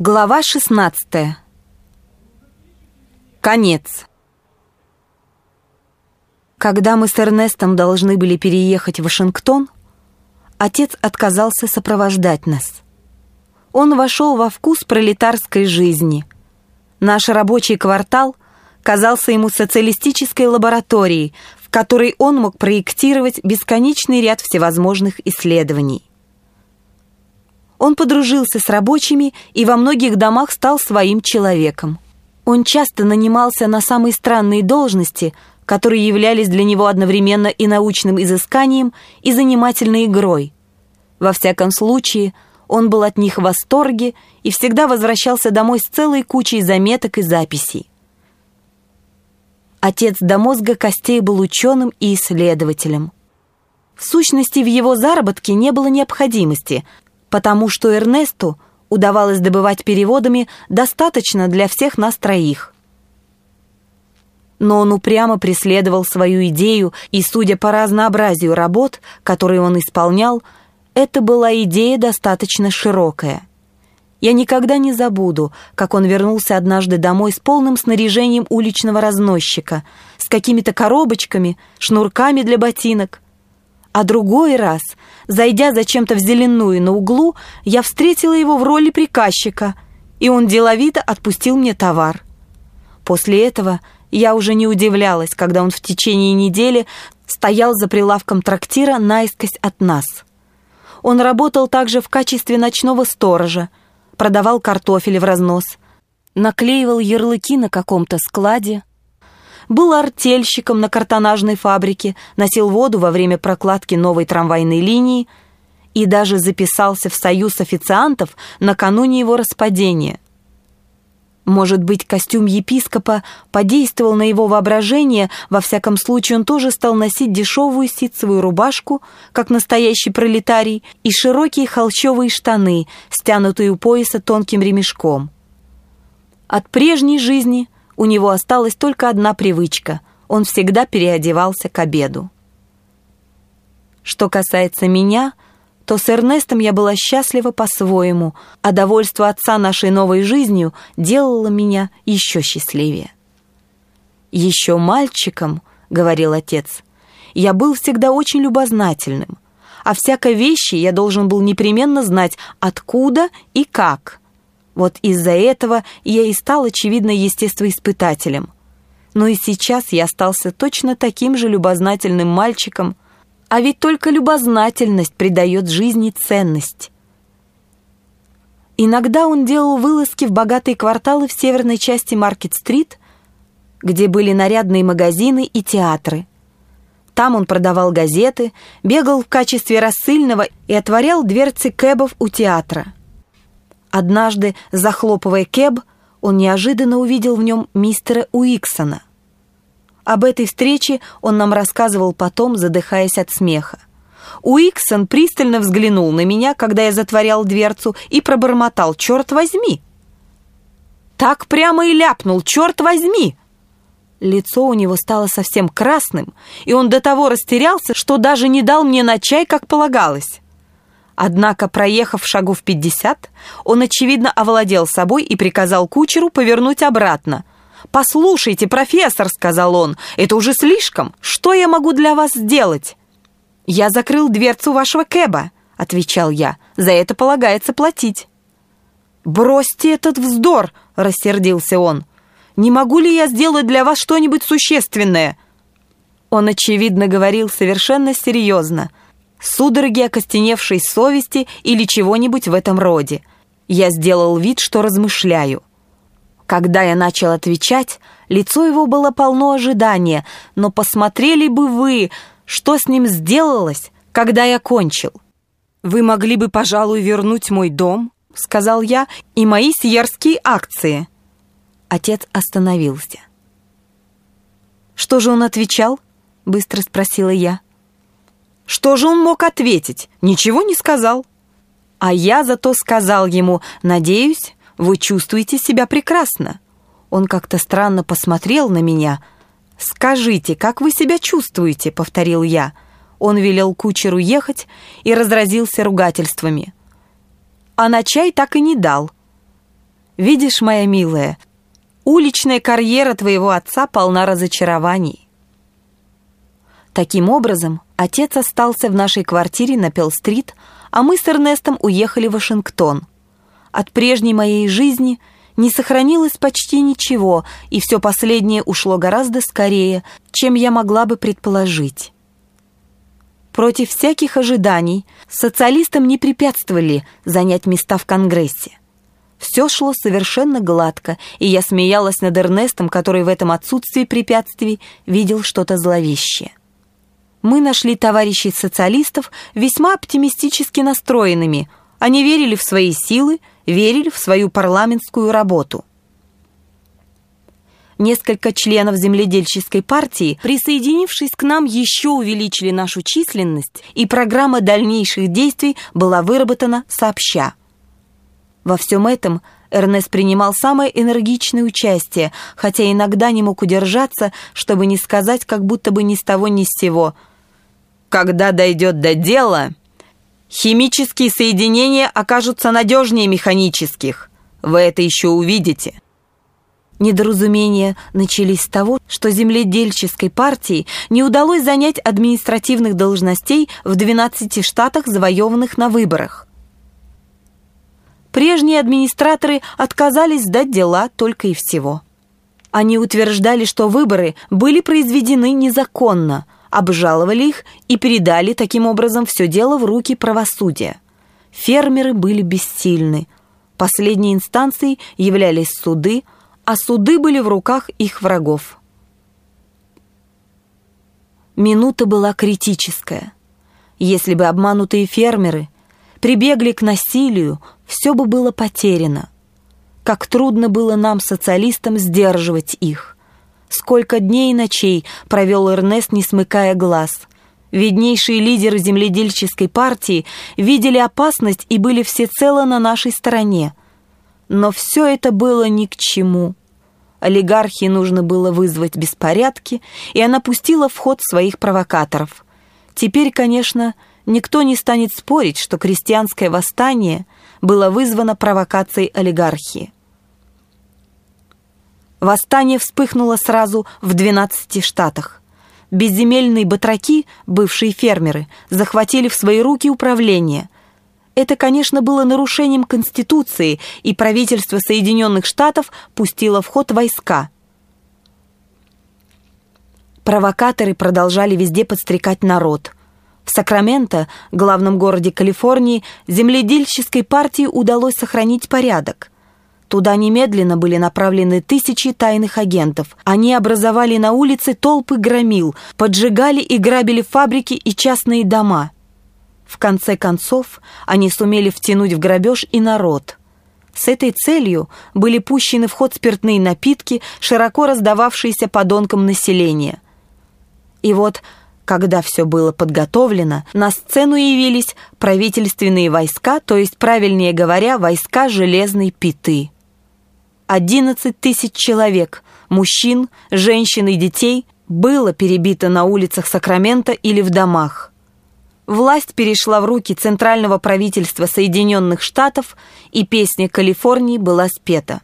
Глава 16. Конец. Когда мы с Эрнестом должны были переехать в Вашингтон, отец отказался сопровождать нас. Он вошел во вкус пролетарской жизни. Наш рабочий квартал казался ему социалистической лабораторией, в которой он мог проектировать бесконечный ряд всевозможных исследований. Он подружился с рабочими и во многих домах стал своим человеком. Он часто нанимался на самые странные должности, которые являлись для него одновременно и научным изысканием, и занимательной игрой. Во всяком случае, он был от них в восторге и всегда возвращался домой с целой кучей заметок и записей. Отец до мозга костей был ученым и исследователем. В сущности, в его заработке не было необходимости, потому что Эрнесту удавалось добывать переводами достаточно для всех нас троих. Но он упрямо преследовал свою идею, и, судя по разнообразию работ, которые он исполнял, это была идея достаточно широкая. Я никогда не забуду, как он вернулся однажды домой с полным снаряжением уличного разносчика, с какими-то коробочками, шнурками для ботинок. А другой раз, зайдя зачем-то в зеленую на углу, я встретила его в роли приказчика, и он деловито отпустил мне товар. После этого я уже не удивлялась, когда он в течение недели стоял за прилавком трактира наискось от нас. Он работал также в качестве ночного сторожа, продавал картофель в разнос, наклеивал ярлыки на каком-то складе, был артельщиком на картонажной фабрике, носил воду во время прокладки новой трамвайной линии и даже записался в союз официантов накануне его распадения. Может быть, костюм епископа подействовал на его воображение, во всяком случае он тоже стал носить дешевую ситцевую рубашку, как настоящий пролетарий, и широкие холщовые штаны, стянутые у пояса тонким ремешком. От прежней жизни у него осталась только одна привычка — он всегда переодевался к обеду. Что касается меня, то с Эрнестом я была счастлива по-своему, а довольство отца нашей новой жизнью делало меня еще счастливее. «Еще мальчиком, — говорил отец, — я был всегда очень любознательным, а всякой вещи я должен был непременно знать, откуда и как. Вот из-за этого я и стал, очевидно, естествоиспытателем. Но и сейчас я остался точно таким же любознательным мальчиком, а ведь только любознательность придает жизни ценность. Иногда он делал вылазки в богатые кварталы в северной части Маркет-стрит, где были нарядные магазины и театры. Там он продавал газеты, бегал в качестве рассыльного и отворял дверцы кэбов у театра. Однажды, захлопывая кэб, он неожиданно увидел в нем мистера Уиксона. Об этой встрече он нам рассказывал потом, задыхаясь от смеха. Уиксон пристально взглянул на меня, когда я затворял дверцу, и пробормотал: «Черт возьми!» Так прямо и ляпнул: «Черт возьми!» Лицо у него стало совсем красным, и он до того растерялся, что даже не дал мне на чай, как полагалось. Однако, проехав шагов 50, он, очевидно, овладел собой и приказал кучеру повернуть обратно. «Послушайте, профессор, — сказал он, — это уже слишком. Что я могу для вас сделать?» «Я закрыл дверцу вашего кэба, — отвечал я. — За это полагается платить». «Бросьте этот вздор, — рассердился он. — Не могу ли я сделать для вас что-нибудь существенное?» Он, очевидно, говорил совершенно серьезно. Судороги окостеневшей совести или чего-нибудь в этом роде. Я сделал вид, что размышляю. Когда я начал отвечать, лицо его было полно ожидания, но посмотрели бы вы, что с ним сделалось, когда я кончил. «Вы могли бы, пожалуй, вернуть мой дом, — сказал я, — и мои сьерские акции». Отец остановился. «Что же он отвечал?» — быстро спросила я. Что же он мог ответить? Ничего не сказал. А я зато сказал ему: «Надеюсь, вы чувствуете себя прекрасно». Он как-то странно посмотрел на меня. «Скажите, как вы себя чувствуете?» — повторил я. Он велел кучеру ехать и разразился ругательствами. А на чай так и не дал. Видишь, моя милая, уличная карьера твоего отца полна разочарований». Таким образом, отец остался в нашей квартире на Пелл-стрит, а мы с Эрнестом уехали в Вашингтон. От прежней моей жизни не сохранилось почти ничего, и все последнее ушло гораздо скорее, чем я могла бы предположить. Против всяких ожиданий социалистам не препятствовали занять места в Конгрессе. Все шло совершенно гладко, и я смеялась над Эрнестом, который в этом отсутствии препятствий видел что-то зловещее. Мы нашли товарищей социалистов весьма оптимистически настроенными. Они верили в свои силы, верили в свою парламентскую работу. Несколько членов земледельческой партии, присоединившись к нам, еще увеличили нашу численность, и программа дальнейших действий была выработана сообща. Во всем этом Эрнест принимал самое энергичное участие, хотя иногда не мог удержаться, чтобы не сказать, как будто бы ни с того ни с сего: «Когда дойдет до дела, химические соединения окажутся надежнее механических. Вы это еще увидите». Недоразумения начались с того, что земледельческой партии не удалось занять административных должностей в 12 штатах, завоеванных на выборах. Прежние администраторы отказались сдать дела только и всего. Они утверждали, что выборы были произведены незаконно, обжаловали их и передали таким образом все дело в руки правосудия. Фермеры были бессильны. Последней инстанцией являлись суды, а суды были в руках их врагов. Минута была критическая. Если бы обманутые фермеры прибегли к насилию, все бы было потеряно. Как трудно было нам, социалистам, сдерживать их. Сколько дней и ночей провел Эрнест, не смыкая глаз. Виднейшие лидеры земледельческой партии видели опасность и были всецело на нашей стороне. Но все это было ни к чему. Олигархии нужно было вызвать беспорядки, и она пустила в ход своих провокаторов. Теперь, конечно, никто не станет спорить, что крестьянское восстание было вызвано провокацией олигархии. Восстание вспыхнуло сразу в 12 штатах. Безземельные батраки, бывшие фермеры, захватили в свои руки управление. Это, конечно, было нарушением Конституции, и правительство Соединенных Штатов пустило в ход войска. Провокаторы продолжали везде подстрекать народ. В Сакраменто, главном городе Калифорнии, земледельческой партии удалось сохранить порядок. Туда немедленно были направлены тысячи тайных агентов. Они образовали на улице толпы громил, поджигали и грабили фабрики и частные дома. В конце концов, они сумели втянуть в грабеж и народ. С этой целью были пущены в ход спиртные напитки, широко раздававшиеся подонкам населения. И вот, когда все было подготовлено, на сцену явились правительственные войска, то есть, правильнее говоря, войска Железной Пяты. 11 тысяч человек, мужчин, женщин и детей, было перебито на улицах Сакрамента или в домах. Власть перешла в руки Центрального правительства Соединенных Штатов, и песня Калифорнии была спета.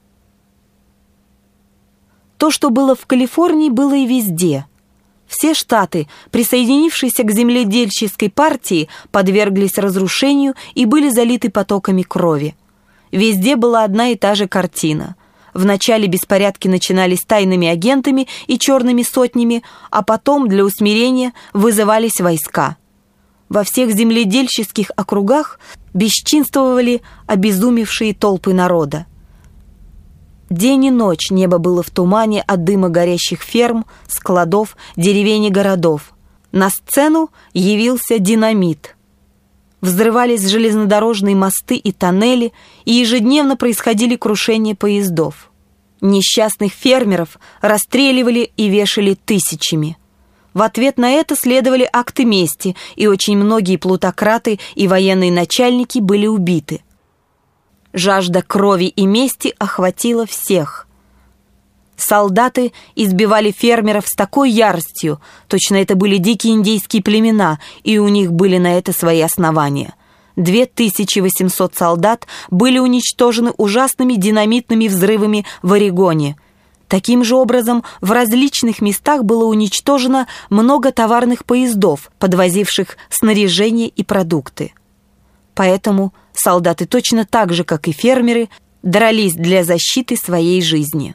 То, что было в Калифорнии, было и везде. Все штаты, присоединившиеся к земледельческой партии, подверглись разрушению и были залиты потоками крови. Везде была одна и та же картина. Вначале беспорядки начинались тайными агентами и черными сотнями, а потом для усмирения вызывались войска. Во всех земледельческих округах бесчинствовали обезумевшие толпы народа. День и ночь небо было в тумане от дыма горящих ферм, складов, деревень и городов. На сцену явился динамит. Взрывались железнодорожные мосты и тоннели, и ежедневно происходили крушения поездов. Несчастных фермеров расстреливали и вешали тысячами. В ответ на это следовали акты мести, и очень многие плутократы и военные начальники были убиты. Жажда крови и мести охватила всех. Солдаты избивали фермеров с такой яростью, точно это были дикие индейские племена, и у них были на это свои основания. 2800 солдат были уничтожены ужасными динамитными взрывами в Орегоне. Таким же образом, в различных местах было уничтожено много товарных поездов, подвозивших снаряжение и продукты. Поэтому солдаты точно так же, как и фермеры, дрались для защиты своей жизни.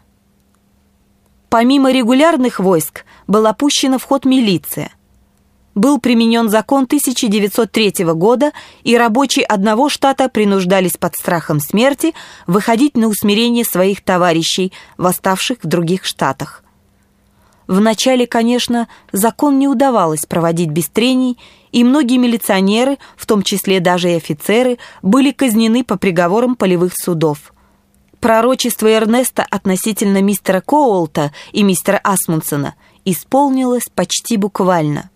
Помимо регулярных войск была пущена в ход милиция. Был применен закон 1903 года, и рабочие одного штата принуждались под страхом смерти выходить на усмирение своих товарищей, восставших в других штатах. Вначале, конечно, закон не удавалось проводить без трений, и многие милиционеры, в том числе даже и офицеры, были казнены по приговорам полевых судов. Пророчество Эрнеста относительно мистера Коуолта и мистера Асмунсена исполнилось почти буквально.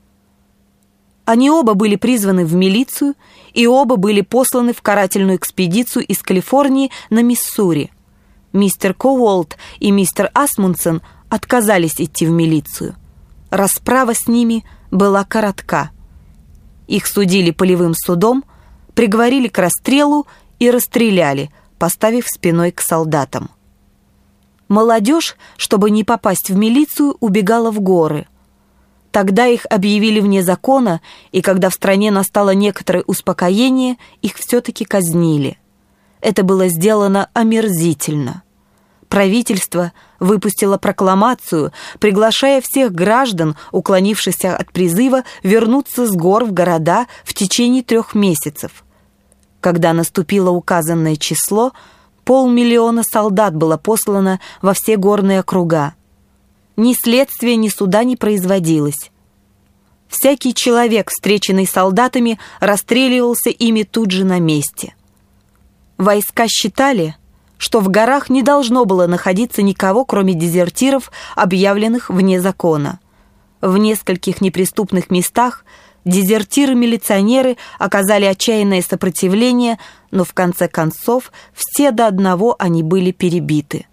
Они оба были призваны в милицию, и оба были посланы в карательную экспедицию из Калифорнии на Миссури. Мистер Коуолт и мистер Асмунсен отказались идти в милицию. Расправа с ними была коротка. Их судили полевым судом, приговорили к расстрелу и расстреляли, поставив спиной к солдатам. Молодежь, чтобы не попасть в милицию, убегала в горы. Тогда их объявили вне закона, и когда в стране настало некоторое успокоение, их все-таки казнили. Это было сделано омерзительно. Правительство выпустило прокламацию, приглашая всех граждан, уклонившихся от призыва, вернуться с гор в города в течение 3 месяцев. Когда наступило указанное число, 500 000 солдат было послано во все горные округа. Ни следствия, ни суда не производилось. Всякий человек, встреченный солдатами, расстреливался ими тут же на месте. Войска считали, что в горах не должно было находиться никого, кроме дезертиров, объявленных вне закона. В нескольких неприступных местах дезертиры-милиционеры оказали отчаянное сопротивление, но в конце концов все до одного они были перебиты.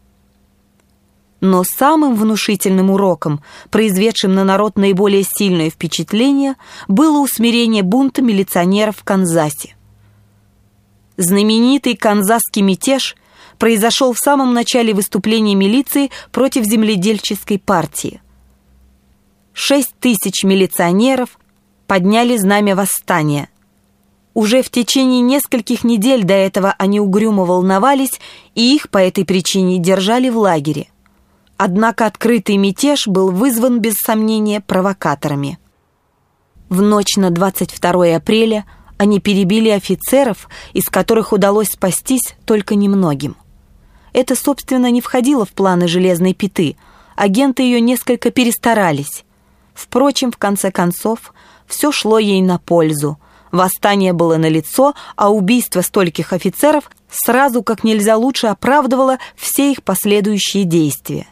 Но самым внушительным уроком, произведшим на народ наиболее сильное впечатление, было усмирение бунта милиционеров в Канзасе. Знаменитый канзасский мятеж произошел в самом начале выступления милиции против земледельческой партии. 6000 милиционеров подняли знамя восстания. Уже в течение нескольких недель до этого они угрюмо волновались, и их по этой причине держали в лагере. Однако открытый мятеж был вызван, без сомнения, провокаторами. В ночь на 22 апреля они перебили офицеров, из которых удалось спастись только немногим. Это, собственно, не входило в планы «Железной пяты». Агенты ее несколько перестарались. Впрочем, в конце концов, все шло ей на пользу. Восстание было налицо, а убийство стольких офицеров сразу как нельзя лучше оправдывало все их последующие действия.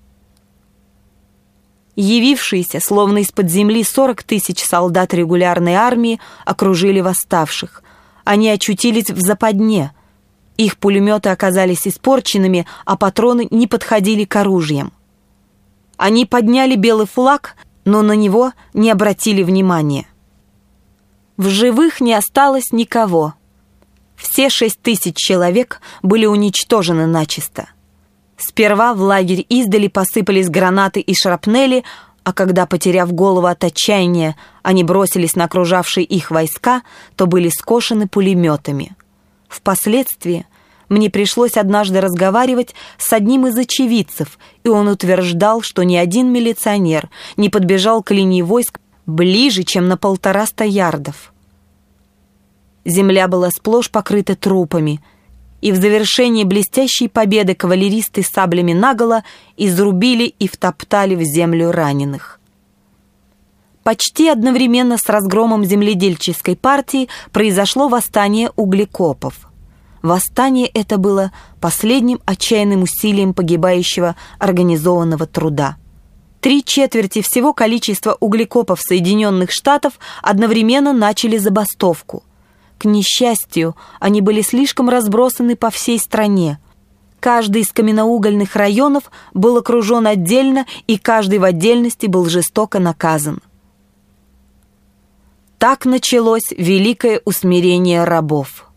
Явившиеся, словно из-под земли, 40 000 солдат регулярной армии окружили восставших. Они очутились в западне. Их пулеметы оказались испорченными, а патроны не подходили к оружиям. Они подняли белый флаг, но на него не обратили внимания. В живых не осталось никого. Все 6000 человек были уничтожены начисто. Сперва в лагерь издали посыпались гранаты и шрапнели, а когда, потеряв голову от отчаяния, они бросились на окружавшие их войска, то были скошены пулеметами. Впоследствии мне пришлось однажды разговаривать с одним из очевидцев, и он утверждал, что ни один милиционер не подбежал к линии войск ближе, чем на 150 ярдов. Земля была сплошь покрыта трупами, и в завершении блестящей победы кавалеристы с саблями наголо изрубили и втоптали в землю раненых. Почти одновременно с разгромом земледельческой партии произошло восстание углекопов. Восстание это было последним отчаянным усилием погибающего организованного труда. 3/4 всего количества углекопов Соединенных Штатов одновременно начали забастовку. К несчастью, они были слишком разбросаны по всей стране. Каждый из каменноугольных районов был окружен отдельно, и каждый в отдельности был жестоко наказан. Так началось великое усмирение рабов.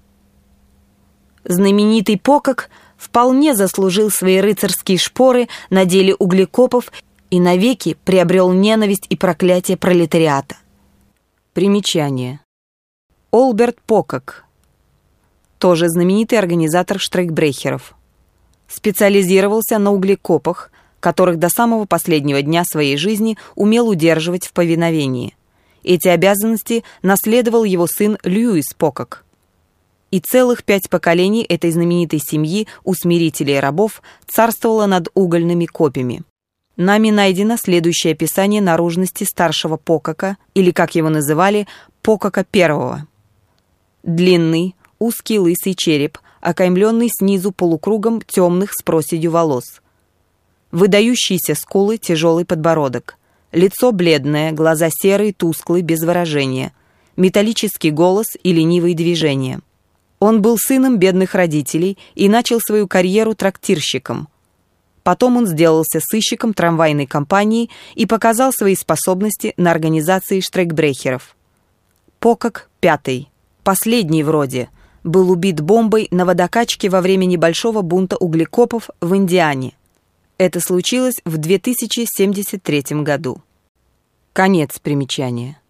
Знаменитый Покок вполне заслужил свои рыцарские шпоры на деле углекопов и навеки приобрел ненависть и проклятие пролетариата. Примечание. Олберт Покок, тоже знаменитый организатор штрейкбрехеров, специализировался на углекопах, которых до самого последнего дня своей жизни умел удерживать в повиновении. Эти обязанности наследовал его сын Льюис Покок. И целых 5 поколений этой знаменитой семьи усмирителей рабов царствовало над угольными копьями. Нами найдено следующее описание наружности старшего Покока, или, как его называли, Покока I. Длинный, узкий лысый череп, окаймленный снизу полукругом темных с проседью волос. Выдающиеся скулы, тяжелый подбородок. Лицо бледное, глаза серые, тусклые, без выражения. Металлический голос и ленивые движения. Он был сыном бедных родителей и начал свою карьеру трактирщиком. Потом он сделался сыщиком трамвайной компании и показал свои способности на организации штрейкбрехеров. Покок V, последний вроде, был убит бомбой на водокачке во время небольшого бунта углекопов в Индиане. Это случилось в 2073 году. Конец примечания.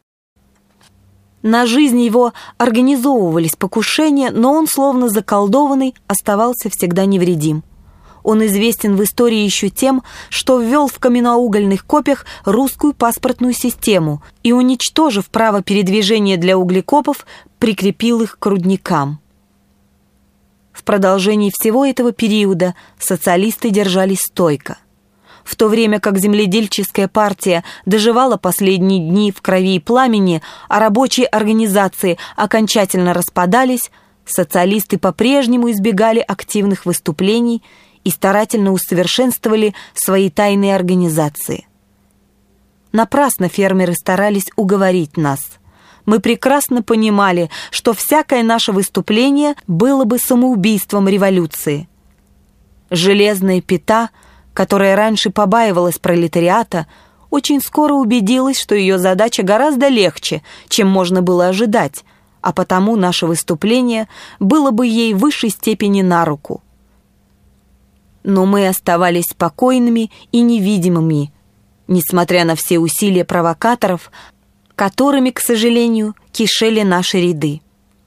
На жизнь его организовывались покушения, но он, словно заколдованный, оставался всегда невредим. Он известен в истории еще тем, что ввел в каменноугольных копьях русскую паспортную систему и, уничтожив право передвижения для углекопов, прикрепил их к рудникам. В продолжении всего этого периода социалисты держались стойко. В то время как земледельческая партия доживала последние дни в крови и пламени, а рабочие организации окончательно распадались, социалисты по-прежнему избегали активных выступлений и старательно усовершенствовали свои тайные организации. Напрасно фермеры старались уговорить нас. Мы прекрасно понимали, что всякое наше выступление было бы самоубийством революции. Железная пята, которая раньше побаивалась пролетариата, очень скоро убедилась, что ее задача гораздо легче, чем можно было ожидать, а потому наше выступление было бы ей в высшей степени на руку. Но мы оставались спокойными и невидимыми, несмотря на все усилия провокаторов, которыми, к сожалению, кишели наши ряды.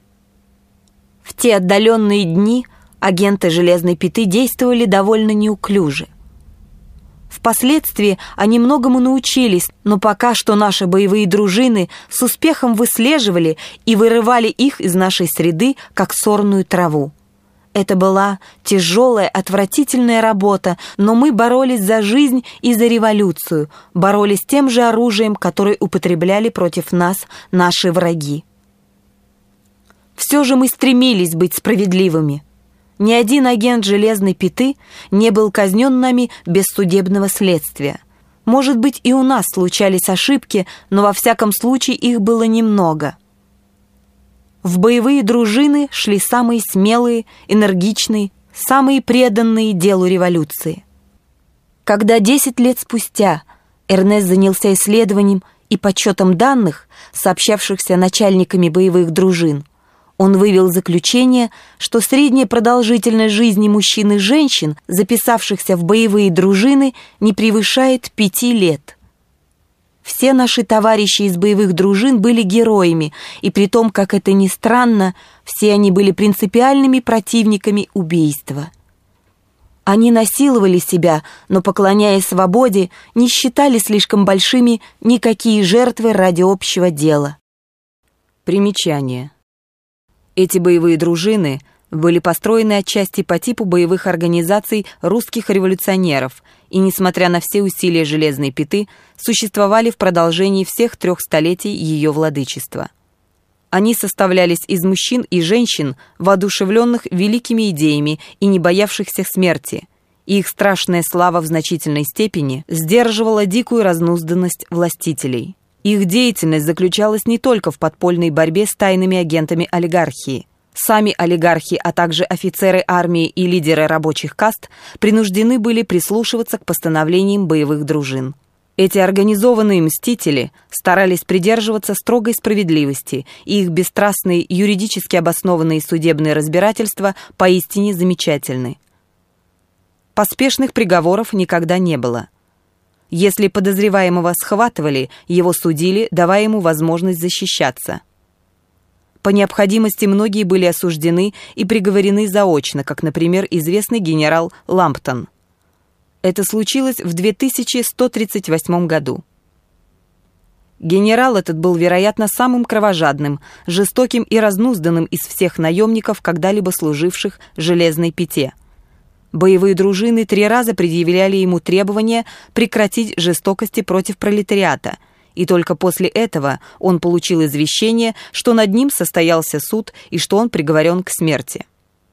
В те отдаленные дни агенты Железной Пяты действовали довольно неуклюже. Впоследствии они многому научились, но пока что наши боевые дружины с успехом выслеживали и вырывали их из нашей среды, как сорную траву. Это была тяжелая, отвратительная работа, но мы боролись за жизнь и за революцию, боролись тем же оружием, которое употребляли против нас наши враги. Все же мы стремились быть справедливыми. Ни один агент Железной Пяты не был казнен нами без судебного следствия. Может быть, и у нас случались ошибки, но во всяком случае их было немного. В боевые дружины шли самые смелые, энергичные, самые преданные делу революции. Когда 10 лет спустя Эрнест занялся исследованием и подсчетом данных, сообщавшихся начальниками боевых дружин, он вывел заключение, что средняя продолжительность жизни мужчин и женщин, записавшихся в боевые дружины, не превышает 5 лет. Все наши товарищи из боевых дружин были героями, и при том, как это ни странно, все они были принципиальными противниками убийства. Они насиловали себя, но, поклоняясь свободе, не считали слишком большими никакие жертвы ради общего дела. Примечание. Эти боевые дружины были построены отчасти по типу боевых организаций русских революционеров и, несмотря на все усилия Железной Пяты, существовали в продолжении всех 3 столетий ее владычества. Они составлялись из мужчин и женщин, воодушевленных великими идеями и не боявшихся смерти, и их страшная слава в значительной степени сдерживала дикую разнузданность властителей. Их деятельность заключалась не только в подпольной борьбе с тайными агентами олигархии. Сами олигархи, а также офицеры армии и лидеры рабочих каст принуждены были прислушиваться к постановлениям боевых дружин. Эти организованные мстители старались придерживаться строгой справедливости, и их бесстрастные, юридически обоснованные судебные разбирательства поистине замечательны. Поспешных приговоров никогда не было. Если подозреваемого схватывали, его судили, давая ему возможность защищаться. По необходимости многие были осуждены и приговорены заочно, как, например, известный генерал Ламптон. Это случилось в 2138 году. Генерал этот был, вероятно, самым кровожадным, жестоким и разнузданным из всех наемников, когда-либо служивших Железной Пяте. Боевые дружины 3 раза предъявляли ему требования прекратить жестокости против пролетариата, и только после этого он получил извещение, что над ним состоялся суд и что он приговорен к смерти.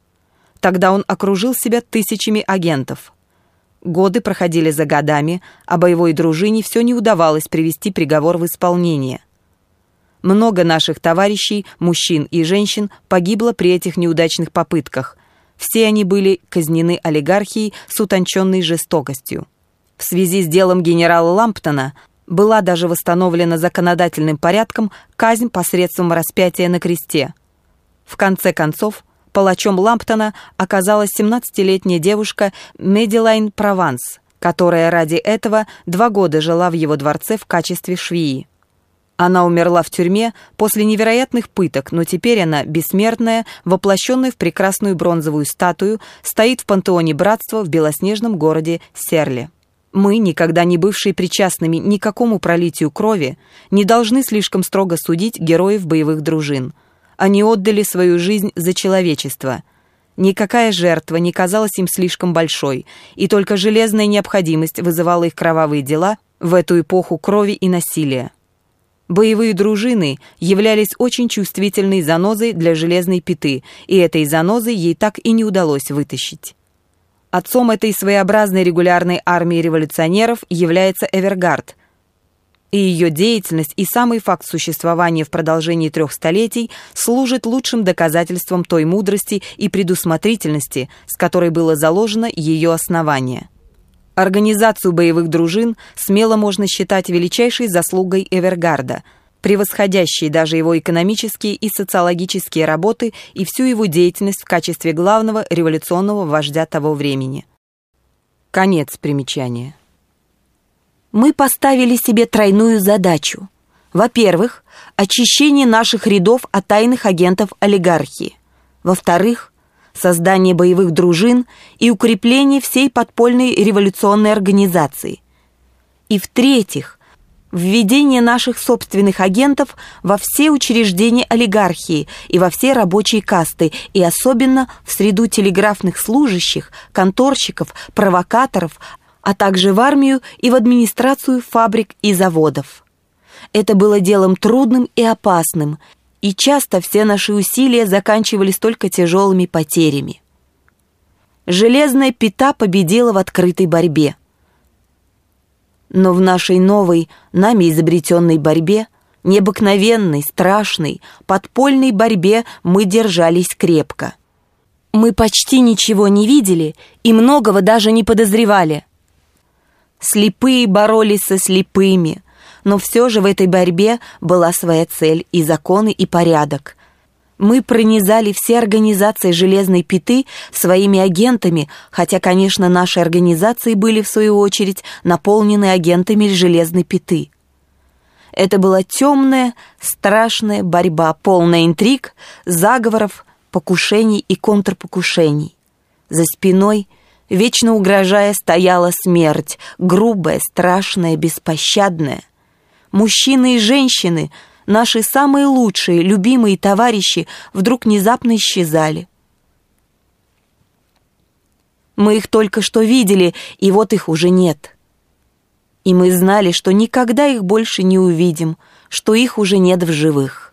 Тогда он окружил себя тысячами агентов. Годы проходили за годами, а боевой дружине все не удавалось привести приговор в исполнение. Много наших товарищей, мужчин и женщин, погибло при этих неудачных попытках. Все они были казнены олигархией с утонченной жестокостью. В связи с делом генерала Ламптона была даже восстановлена законодательным порядком казнь посредством распятия на кресте. В конце концов, палачом Ламптона оказалась 17-летняя девушка Медилайн Прованс, которая ради этого 2 года жила в его дворце в качестве швеи. Она умерла в тюрьме после невероятных пыток, но теперь она, бессмертная, воплощенная в прекрасную бронзовую статую, стоит в пантеоне братства в белоснежном городе Серле. Мы, никогда не бывшие причастными ни к какому пролитию крови, не должны слишком строго судить героев боевых дружин. Они отдали свою жизнь за человечество. Никакая жертва не казалась им слишком большой, и только железная необходимость вызывала их кровавые дела в эту эпоху крови и насилия. Боевые дружины являлись очень чувствительной занозой для Железной Пяты, и этой занозой ей так и не удалось вытащить. Отцом этой своеобразной регулярной армии революционеров является Эвергард, и ее деятельность и самый факт существования в продолжении 3 столетий служит лучшим доказательством той мудрости и предусмотрительности, с которой было заложено ее основание. Организацию боевых дружин смело можно считать величайшей заслугой Эвергарда, превосходящей даже его экономические и социологические работы и всю его деятельность в качестве главного революционного вождя того времени. Конец примечания. Мы поставили себе тройную задачу. Во-первых, очищение наших рядов от тайных агентов олигархии. Во-вторых, создание боевых дружин и укрепление всей подпольной революционной организации. И в-третьих, введение наших собственных агентов во все учреждения олигархии и во все рабочие касты, и особенно в среду телеграфных служащих, конторщиков, провокаторов, а также в армию и в администрацию фабрик и заводов. Это было делом трудным и опасным, и часто все наши усилия заканчивались только тяжелыми потерями. Железная Пята победила в открытой борьбе. Но в нашей новой, нами изобретенной борьбе, необыкновенной, страшной, подпольной борьбе мы держались крепко. Мы почти ничего не видели и многого даже не подозревали. Слепые боролись со слепыми, но все же в этой борьбе была своя цель и законы, и порядок. Мы пронизали все организации Железной Пяты своими агентами, хотя, конечно, наши организации были, в свою очередь, наполнены агентами Железной Пяты. Это была темная, страшная борьба, полная интриг, заговоров, покушений и контрпокушений. За спиной, вечно угрожая, стояла смерть, грубая, страшная, беспощадная. Мужчины и женщины, наши самые лучшие, любимые товарищи, вдруг внезапно исчезали. Мы их только что видели, и вот их уже нет. И мы знали, что никогда их больше не увидим, что их уже нет в живых.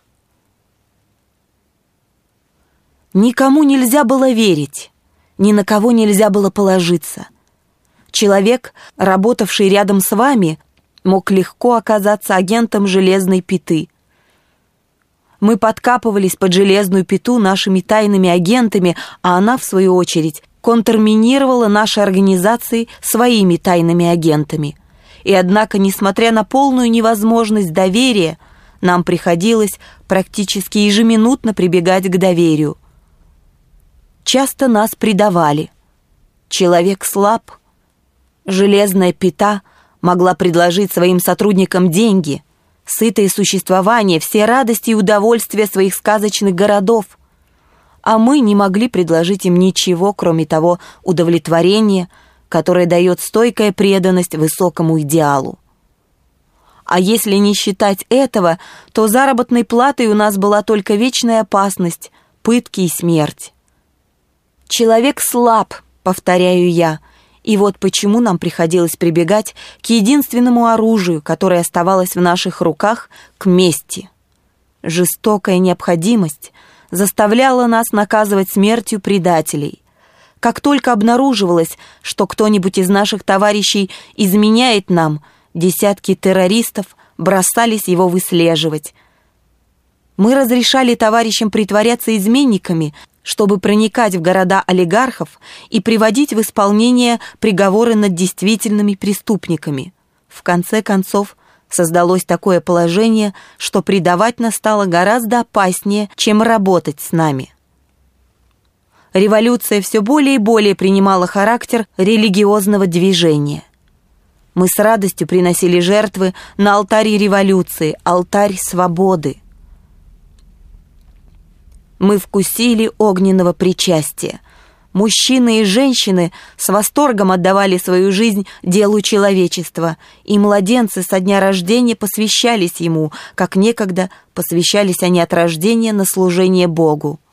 Никому нельзя было верить, ни на кого нельзя было положиться. Человек, работавший рядом с вами, мог легко оказаться агентом Железной Пяты. Мы подкапывались под Железную Пяту нашими тайными агентами, а она, в свою очередь, контрминировала наши организации своими тайными агентами. И однако, несмотря на полную невозможность доверия, нам приходилось практически ежеминутно прибегать к доверию. Часто нас предавали. Человек слаб. Железная пята могла предложить своим сотрудникам деньги, сытое существование, все радости и удовольствия своих сказочных городов. А мы не могли предложить им ничего, кроме того удовлетворения, которое дает стойкая преданность высокому идеалу. А если не считать этого, то заработной платой у нас была только вечная опасность, пытки и смерть. Человек слаб, повторяю я, и вот почему нам приходилось прибегать к единственному оружию, которое оставалось в наших руках, к мести. Жестокая необходимость заставляла нас наказывать смертью предателей. Как только обнаруживалось, что кто-нибудь из наших товарищей изменяет нам, десятки террористов бросались его выслеживать. Мы разрешали товарищам притворяться изменниками, чтобы проникать в города олигархов и приводить в исполнение приговоры над действительными преступниками. В конце концов, создалось такое положение, что предавать нас стало гораздо опаснее, чем работать с нами. Революция все более и более принимала характер религиозного движения. Мы с радостью приносили жертвы на алтарь революции, алтарь свободы. Мы вкусили огненного причастия. Мужчины и женщины с восторгом отдавали свою жизнь делу человечества, и младенцы со дня рождения посвящались ему, как некогда посвящались они от рождения на служение Богу.